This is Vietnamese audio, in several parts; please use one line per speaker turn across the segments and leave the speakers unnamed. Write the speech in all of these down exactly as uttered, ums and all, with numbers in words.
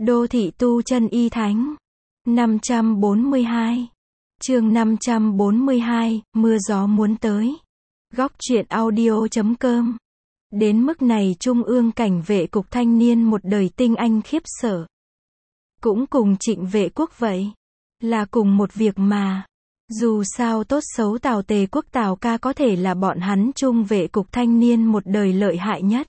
Đô thị tu chân y thánh. năm trăm bốn mươi hai. Chương năm trăm bốn mươi hai, mưa gió muốn tới. Góc truyện audio chấm com. Đến mức này Trung ương cảnh vệ cục thanh niên một đời tinh anh khiếp sợ. Cũng cùng Trịnh Vệ Quốc vậy. Là cùng một việc mà. Dù sao tốt xấu Tào Tề Quốc Tào ca có thể là bọn hắn Trung vệ cục thanh niên một đời lợi hại nhất.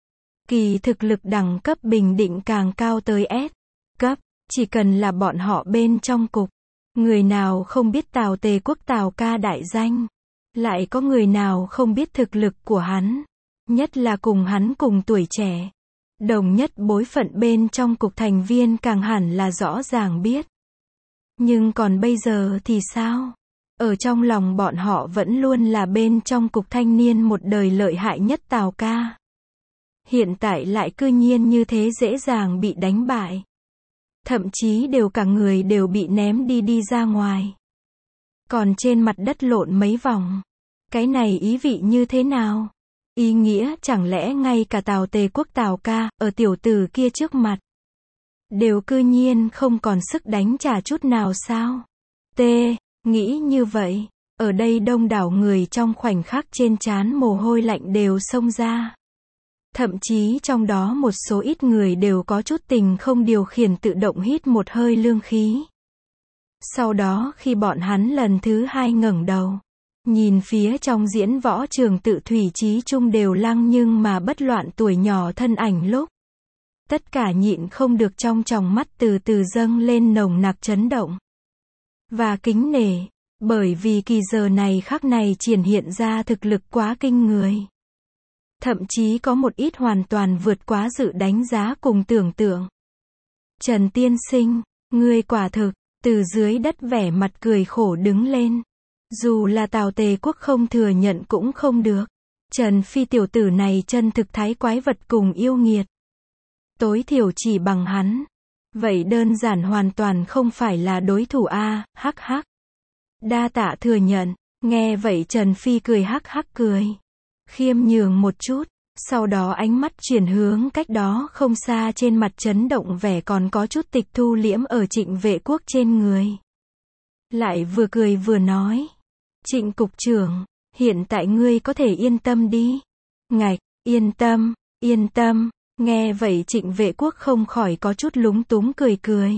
Kỳ thực lực đẳng cấp bình định càng cao tới S cấp, chỉ cần là bọn họ bên trong cục. Người nào không biết Tào Tề Quốc Tào ca đại danh. Lại có người nào không biết thực lực của hắn. Nhất là cùng hắn cùng tuổi trẻ. Đồng nhất bối phận bên trong cục thành viên càng hẳn là rõ ràng biết. Nhưng còn bây giờ thì sao? Ở trong lòng bọn họ vẫn luôn là bên trong cục thanh niên một đời lợi hại nhất Tào ca. Hiện tại lại cư nhiên như thế dễ dàng bị đánh bại. Thậm chí đều cả người đều bị ném đi đi ra ngoài. Còn trên mặt đất lộn mấy vòng. Cái này ý vị như thế nào? Ý nghĩa chẳng lẽ ngay cả Tào Tề Quốc Tào ca, ở tiểu tử kia trước mặt. Đều cư nhiên không còn sức đánh trả chút nào sao? T. Nghĩ như vậy. Ở đây đông đảo người trong khoảnh khắc trên trán mồ hôi lạnh đều xông ra. Thậm chí trong đó một số ít người đều có chút tình không điều khiển tự động hít một hơi lương khí. Sau đó khi bọn hắn lần thứ hai ngẩng đầu, nhìn phía trong diễn võ trường tự thủy chí trung đều lăng nhưng mà bất loạn tuổi nhỏ thân ảnh lúc. Tất cả nhịn không được trong tròng mắt từ từ dâng lên nồng nặc chấn động. Và kính nể, bởi vì kỳ giờ này khắc này triển hiện ra thực lực quá kinh người. Thậm chí có một ít hoàn toàn vượt quá dự đánh giá cùng tưởng tượng. Trần tiên sinh, ngươi quả thực, từ dưới đất vẻ mặt cười khổ đứng lên. Dù là Tào Tề Quốc không thừa nhận cũng không được. Trần Phi tiểu tử này chân thực thái quái vật cùng yêu nghiệt. Tối thiểu chỉ bằng hắn. Vậy đơn giản hoàn toàn không phải là đối thủ a, hắc hắc. Đa tạ thừa nhận, nghe vậy Trần Phi cười hắc hắc cười. Khiêm nhường một chút, sau đó ánh mắt chuyển hướng cách đó không xa trên mặt chấn động vẻ còn có chút tịch thu liễm ở Trịnh Vệ Quốc trên người. Lại vừa cười vừa nói. Trịnh cục trưởng, hiện tại ngươi có thể yên tâm đi. Ngạch, yên tâm, yên tâm, nghe vậy Trịnh Vệ Quốc không khỏi có chút lúng túng cười cười.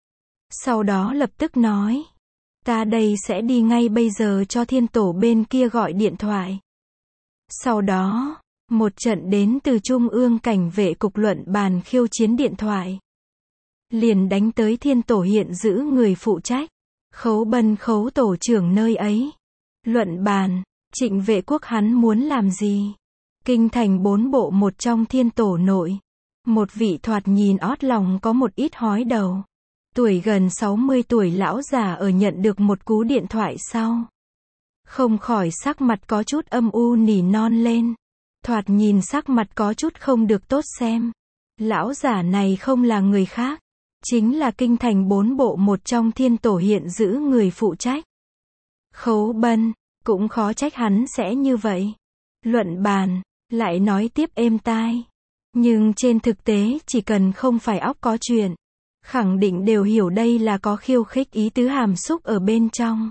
Sau đó lập tức nói. Ta đây sẽ đi ngay bây giờ cho thiên tổ bên kia gọi điện thoại. Sau đó, một trận đến từ Trung ương cảnh vệ cục luận bàn khiêu chiến điện thoại. Liền đánh tới thiên tổ hiện giữ người phụ trách. Khấu Bân khấu tổ trưởng nơi ấy. Luận bàn, Trịnh Vệ Quốc hắn muốn làm gì? Kinh thành bốn bộ một trong thiên tổ nội. Một vị thoạt nhìn ót lòng có một ít hói đầu. Tuổi gần sáu mươi tuổi lão già ở nhận được một cú điện thoại sau. Không khỏi sắc mặt có chút âm u nỉ non lên. Thoạt nhìn sắc mặt có chút không được tốt xem. Lão giả này không là người khác. Chính là kinh thành bốn bộ một trong thiên tổ hiện giữ người phụ trách. Khấu Bân, cũng khó trách hắn sẽ như vậy. Luận bàn, lại nói tiếp êm tai. Nhưng trên thực tế chỉ cần không phải óc có chuyện. Khẳng định đều hiểu đây là có khiêu khích ý tứ hàm xúc ở bên trong.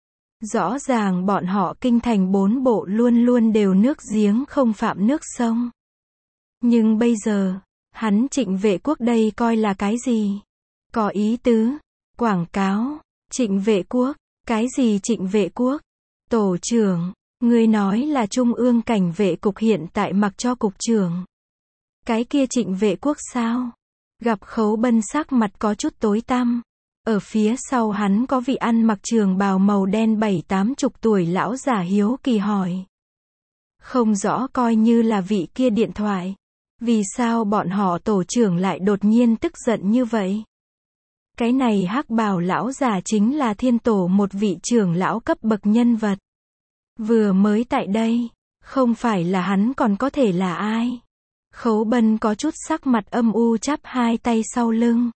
Rõ ràng bọn họ kinh thành bốn bộ luôn luôn đều nước giếng không phạm nước sông. Nhưng bây giờ, hắn Trịnh Vệ Quốc đây coi là cái gì? Có ý tứ, quảng cáo, Trịnh Vệ Quốc, cái gì Trịnh Vệ Quốc? Tổ trưởng, ngươi nói là Trung ương cảnh vệ cục hiện tại mặc cho cục trưởng. Cái kia Trịnh Vệ Quốc sao? Gặp Khấu Bân sắc mặt có chút tối tăm. Ở phía sau hắn có vị ăn mặc trường bào màu đen bảy tám chục tuổi lão giả hiếu kỳ hỏi. Không rõ coi như là vị kia điện thoại. Vì sao bọn họ tổ trưởng lại đột nhiên tức giận như vậy? Cái này hắc bào lão giả chính là thiên tổ một vị trưởng lão cấp bậc nhân vật. Vừa mới tại đây, không phải là hắn còn có thể là ai? Khấu Bân có chút sắc mặt âm u chắp hai tay sau lưng.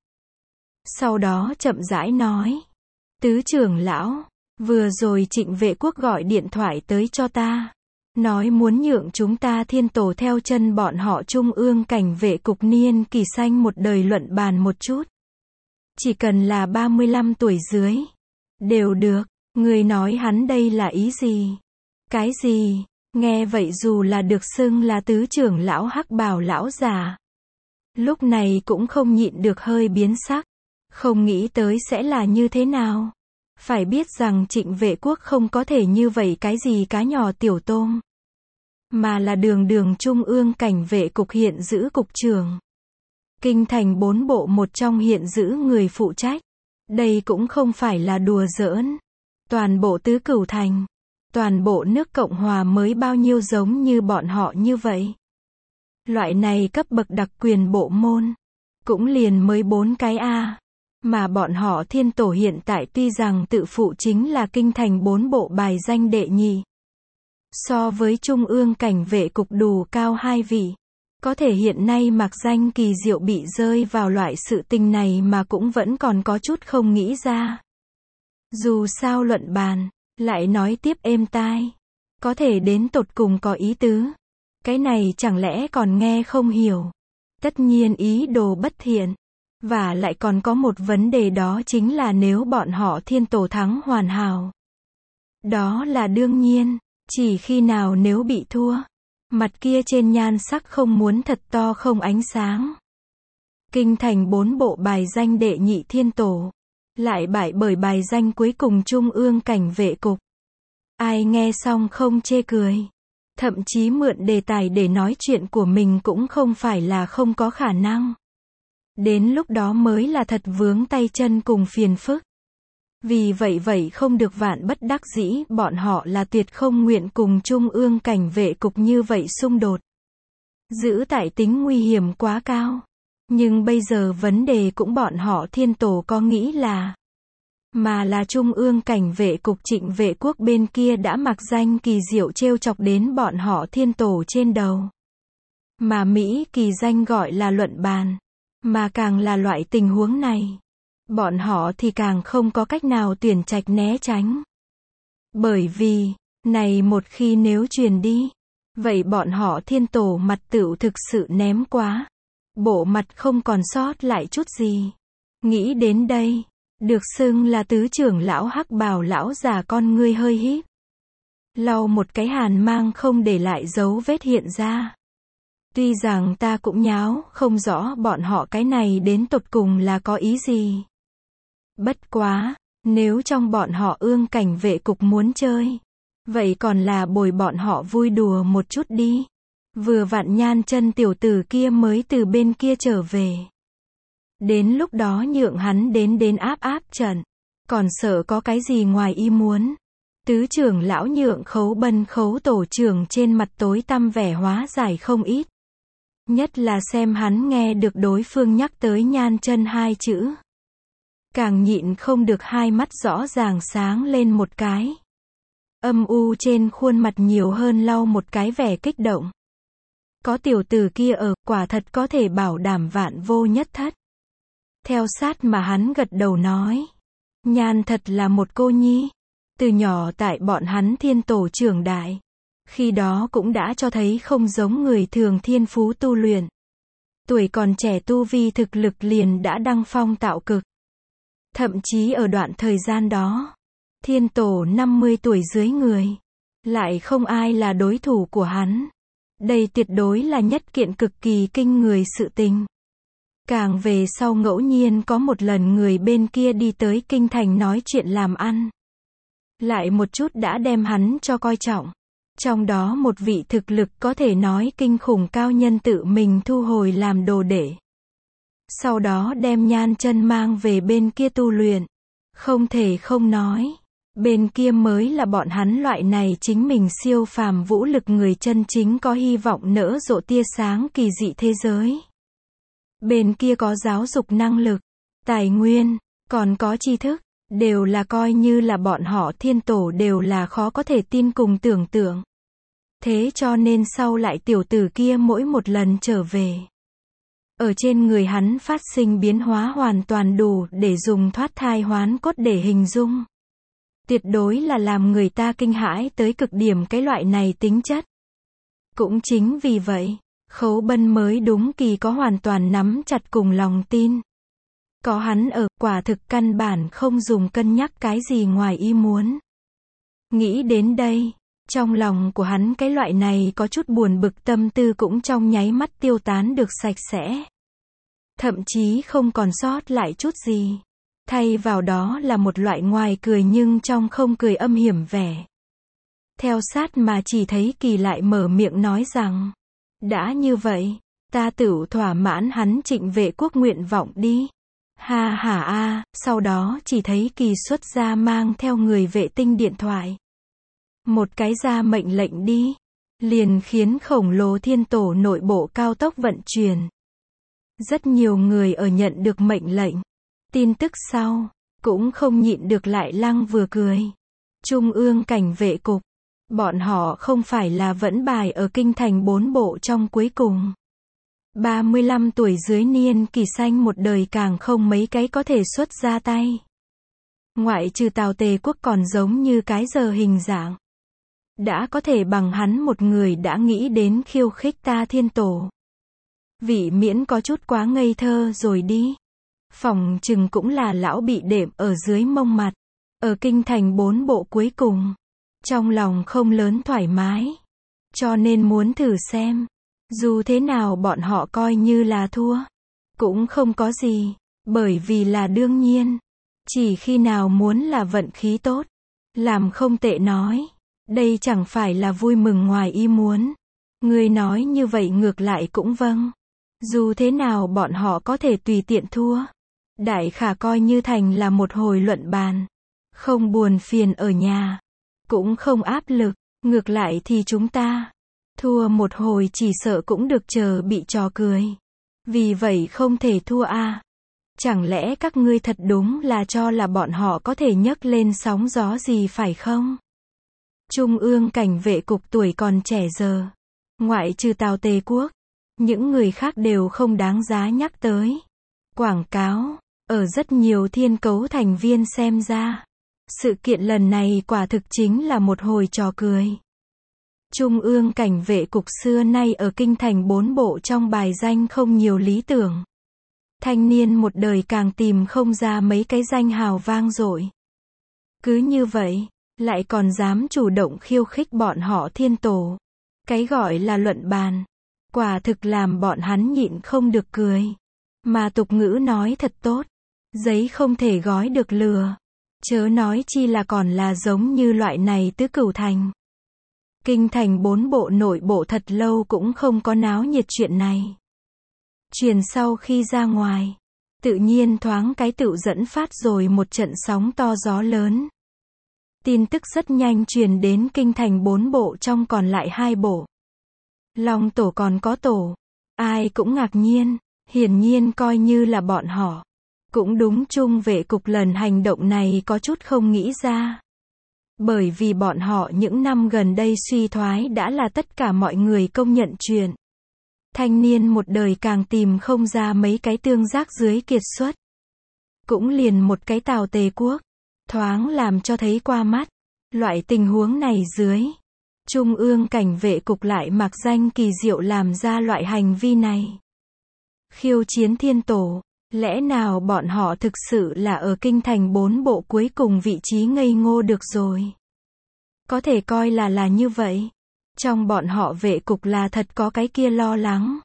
Sau đó chậm rãi nói. Tứ trưởng lão, vừa rồi Trịnh Vệ Quốc gọi điện thoại tới cho ta. nói muốn nhượng chúng ta thiên tổ theo chân bọn họ trung ương cảnh vệ cục niên kỳ sanh một đời luận bàn một chút. Chỉ cần là ba mươi lăm tuổi dưới. Đều được. Người nói hắn đây là ý gì? Cái gì? Nghe vậy dù là được xưng là tứ trưởng lão hắc bào lão già. Lúc này cũng không nhịn được hơi biến sắc. Không nghĩ tới sẽ là như thế nào. Phải biết rằng Trịnh Vệ Quốc không có thể như vậy cái gì cá nhỏ tiểu tôm. Mà là đường đường trung ương cảnh vệ cục hiện giữ cục trưởng. Kinh thành bốn bộ một trong hiện giữ người phụ trách. Đây cũng không phải là đùa giỡn. Toàn bộ tứ cửu thành. Toàn bộ nước Cộng Hòa mới bao nhiêu giống như bọn họ như vậy. Loại này cấp bậc đặc quyền bộ môn. Cũng liền mới bốn cái A. Mà bọn họ thiên tổ hiện tại tuy rằng tự phụ chính là kinh thành bốn bộ bài danh đệ nhì. So với trung ương cảnh vệ cục đủ cao hai vị. Có thể hiện nay mặc danh kỳ diệu bị rơi vào loại sự tình này mà cũng vẫn còn có chút không nghĩ ra. Dù sao luận bàn, lại nói tiếp êm tai. Có thể đến tột cùng có ý tứ. Cái này chẳng lẽ còn nghe không hiểu. Tất nhiên ý đồ bất thiện. Và lại còn có một vấn đề đó chính là nếu bọn họ thiên tổ thắng hoàn hảo. Đó là đương nhiên. Chỉ khi nào nếu bị thua. Mặt kia trên nhan sắc không muốn thật to không ánh sáng. Kinh thành bốn bộ bài danh đệ nhị thiên tổ. Lại bại bởi bài danh cuối cùng trung ương cảnh vệ cục. Ai nghe xong không chê cười. Thậm chí mượn đề tài để nói chuyện của mình cũng không phải là không có khả năng. Đến lúc đó mới là thật vướng tay chân cùng phiền phức. Vì vậy vậy không được vạn bất đắc dĩ, bọn họ là tuyệt không nguyện cùng trung ương cảnh vệ cục như vậy xung đột. Giữ tại tính nguy hiểm quá cao. Nhưng bây giờ vấn đề cũng bọn họ thiên tổ có nghĩ là, mà là trung ương cảnh vệ cục Trịnh Vệ Quốc bên kia đã mặc danh kỳ diệu trêu chọc đến bọn họ thiên tổ trên đầu. Mà Mỹ kỳ danh gọi là luận bàn. Mà càng là loại tình huống này. Bọn họ thì càng không có cách nào tuyển trạch né tránh. Bởi vì, này một khi nếu truyền đi, vậy bọn họ thiên tổ mặt tựu thực sự ném quá. Bộ mặt không còn sót lại chút gì. Nghĩ đến đây, được xưng là tứ trưởng lão hắc bào lão già con ngươi hơi híp. Lau một cái hàn mang không để lại dấu vết hiện ra. Tuy rằng ta cũng nháo, không rõ bọn họ cái này đến tột cùng là có ý gì. Bất quá, nếu trong bọn họ ương cảnh vệ cục muốn chơi, vậy còn là bồi bọn họ vui đùa một chút đi. Vừa vặn Nhan Chân tiểu tử kia mới từ bên kia trở về. Đến lúc đó nhượng hắn đến đến áp áp trận. Còn sợ có cái gì ngoài ý muốn. Tứ trưởng lão nhượng Khấu Bân Khấu tổ trưởng trên mặt tối tăm vẻ hóa giải không ít. Nhất là xem hắn nghe được đối phương nhắc tới Nhan Chân hai chữ. Càng nhịn không được hai mắt rõ ràng sáng lên một cái. Âm u trên khuôn mặt nhiều hơn lau một cái vẻ kích động. Có tiểu tử kia ở, quả thật có thể bảo đảm vạn vô nhất thất. Theo sát mà hắn gật đầu nói. Nhan thật là một cô nhi. Từ nhỏ tại bọn hắn thiên tổ trưởng đại. Khi đó cũng đã cho thấy không giống người thường thiên phú tu luyện. Tuổi còn trẻ tu vi thực lực liền đã đăng phong tạo cực. Thậm chí ở đoạn thời gian đó, thiên tổ năm mươi tuổi dưới người, lại không ai là đối thủ của hắn. Đây tuyệt đối là nhất kiện cực kỳ kinh người sự tình. Càng về sau ngẫu nhiên có một lần người bên kia đi tới kinh thành nói chuyện làm ăn. Lại một chút đã đem hắn cho coi trọng. Trong đó một vị thực lực có thể nói kinh khủng cao nhân tự mình thu hồi làm đồ đệ. Sau đó đem Nhan Chân mang về bên kia tu luyện. Không thể không nói. Bên kia mới là bọn hắn loại này chính mình siêu phàm vũ lực người chân chính có hy vọng nỡ rộ tia sáng kỳ dị thế giới. Bên kia có giáo dục năng lực, tài nguyên, còn có tri thức, đều là coi như là bọn họ thiên tổ đều là khó có thể tin cùng tưởng tượng. Thế cho nên sau lại tiểu tử kia mỗi một lần trở về. Ở trên người hắn phát sinh biến hóa hoàn toàn đủ để dùng thoát thai hoán cốt để hình dung. Tuyệt đối là làm người ta kinh hãi tới cực điểm cái loại này tính chất. Cũng chính vì vậy, Khấu Bân mới đúng kỳ có hoàn toàn nắm chặt cùng lòng tin. Có hắn ở, quả thực căn bản không dùng cân nhắc cái gì ngoài ý muốn. Nghĩ đến đây, trong lòng của hắn cái loại này có chút buồn bực tâm tư cũng trong nháy mắt tiêu tán được sạch sẽ. Thậm chí không còn sót lại chút gì. Thay vào đó là một loại ngoài cười nhưng trong không cười âm hiểm vẻ. Theo sát mà chỉ thấy Kỳ lại mở miệng nói rằng, đã như vậy, ta tửu thỏa mãn hắn Trịnh Vệ Quốc nguyện vọng đi. Ha ha a, sau đó chỉ thấy Kỳ xuất ra mang theo người vệ tinh điện thoại. Một cái ra mệnh lệnh đi, liền khiến khổng lồ thiên tổ nội bộ cao tốc vận chuyển. Rất nhiều người ở nhận được mệnh lệnh, tin tức sau, cũng không nhịn được lại lăng vừa cười. Trung ương cảnh vệ cục, bọn họ không phải là vẫn bài ở kinh thành bốn bộ trong cuối cùng. ba mươi lăm tuổi dưới niên kỳ xanh một đời càng không mấy cái có thể xuất ra tay. Ngoại trừ Tào Tề Quốc còn giống như cái giờ hình dạng. Đã có thể bằng hắn một người đã nghĩ đến khiêu khích ta thiên tổ. Vị miễn có chút quá ngây thơ rồi đi. Phòng chừng cũng là lão bị đệm ở dưới mông mặt. Ở kinh thành bốn bộ cuối cùng. Trong lòng không lớn thoải mái. Cho nên muốn thử xem. Dù thế nào bọn họ coi như là thua. Cũng không có gì. Bởi vì là đương nhiên. Chỉ khi nào muốn là vận khí tốt. Làm không tệ nói. Đây chẳng phải là vui mừng ngoài ý muốn. Người nói như vậy ngược lại cũng vâng. Dù thế nào bọn họ có thể tùy tiện thua. Đại khả coi như thành là một hồi luận bàn. Không buồn phiền ở nhà. Cũng không áp lực. Ngược lại thì chúng ta. Thua một hồi chỉ sợ cũng được chờ bị trò cười. Vì vậy không thể thua a. Chẳng lẽ các ngươi thật đúng là cho là bọn họ có thể nhấc lên sóng gió gì phải không? Trung ương cảnh vệ cục tuổi còn trẻ giờ. Ngoại trừ Tào Tề Quốc. Những người khác đều không đáng giá nhắc tới. Quảng cáo. Ở rất nhiều thiên cấu thành viên xem ra. Sự kiện lần này quả thực chính là một hồi trò cười. Trung ương cảnh vệ cục xưa nay ở kinh thành bốn bộ trong bài danh không nhiều lý tưởng. Thanh niên một đời càng tìm không ra mấy cái danh hào vang dội. Cứ như vậy, lại còn dám chủ động khiêu khích bọn họ thiên tổ. Cái gọi là luận bàn. Quả thực làm bọn hắn nhịn không được cười. Mà tục ngữ nói thật tốt. Giấy không thể gói được lừa. Chớ nói chi là còn là giống như loại này tứ cửu thành. Kinh thành bốn bộ nội bộ thật lâu cũng không có náo nhiệt chuyện này. Truyền sau khi ra ngoài. Tự nhiên thoáng cái tựu dẫn phát rồi một trận sóng to gió lớn. Tin tức rất nhanh truyền đến kinh thành bốn bộ trong còn lại hai bộ. Long tổ còn có tổ. Ai cũng ngạc nhiên. Hiển nhiên coi như là bọn họ. Cũng đúng Trung vệ cục lần hành động này có chút không nghĩ ra. Bởi vì bọn họ những năm gần đây suy thoái đã là tất cả mọi người công nhận chuyện. Thanh niên một đời càng tìm không ra mấy cái tương giác dưới kiệt xuất. Cũng liền một cái Tào Tề Quốc. Thoáng làm cho thấy qua mắt. Loại tình huống này dưới. Trung ương cảnh vệ cục lại mặc danh kỳ diệu làm ra loại hành vi này. Khiêu chiến thiên tổ. Lẽ nào bọn họ thực sự là ở kinh thành bốn bộ cuối cùng vị trí ngây ngô được rồi. Có thể coi là là như vậy. Trong bọn họ vệ cục là thật có cái kia lo lắng.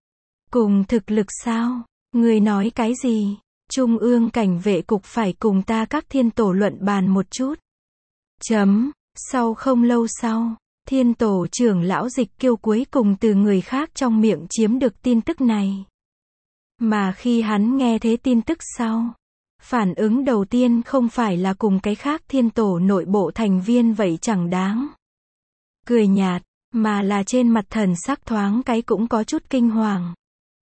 Cùng thực lực sao? Người nói cái gì? Trung ương cảnh vệ cục phải cùng ta các thiên tổ luận bàn một chút. Chấm. Sau không lâu sau, thiên tổ trưởng lão Dịch Kiêu cuối cùng từ người khác trong miệng chiếm được tin tức này. Mà khi hắn nghe thế tin tức sau, phản ứng đầu tiên không phải là cùng cái khác thiên tổ nội bộ thành viên vậy chẳng đáng. Cười nhạt, mà là trên mặt thần sắc thoáng cái cũng có chút kinh hoàng.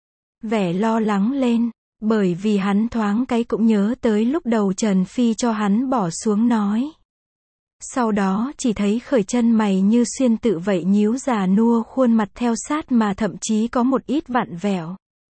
Vẻ lo lắng lên, bởi vì hắn thoáng cái cũng nhớ tới lúc đầu Trần Phi cho hắn bỏ xuống nói. Sau đó chỉ thấy khởi chân mày như xuyên tự vậy nhíu già nua khuôn mặt theo sát mà thậm chí có một ít vặn vẹo.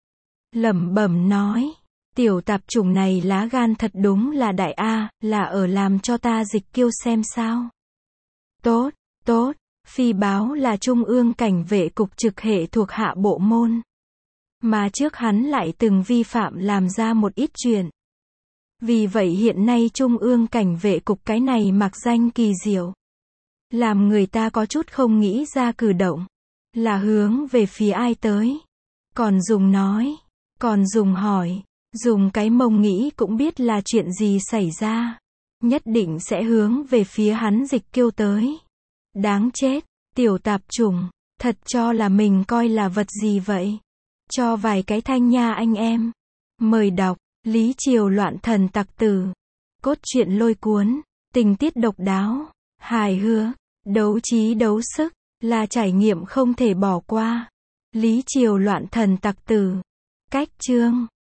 Lẩm bẩm nói, tiểu tạp chủng này lá gan thật đúng là đại a, là ở làm cho ta Dịch Kiêu xem sao. Tốt, tốt, Phi báo là Trung ương cảnh vệ cục trực hệ thuộc hạ bộ môn. Mà trước hắn lại từng vi phạm làm ra một ít chuyện. Vì vậy hiện nay Trung ương cảnh vệ cục cái này mặc danh kỳ diệu. Làm người ta có chút không nghĩ ra cử động. Là hướng về phía ai tới. Còn dùng nói. Còn dùng hỏi. Dùng cái mông nghĩ cũng biết là chuyện gì xảy ra. Nhất định sẽ hướng về phía hắn Dịch Kiêu tới. Đáng chết. Tiểu tạp chủng. Thật cho là mình coi là vật gì vậy? Cho vài cái thanh nha anh em. Mời đọc. Lý Triều loạn thần tặc tử. Cốt truyện lôi cuốn. Tình tiết độc đáo. Hài hước. Đấu trí đấu sức. Là trải nghiệm không thể bỏ qua. Lý Triều loạn thần tặc tử. Cách chương.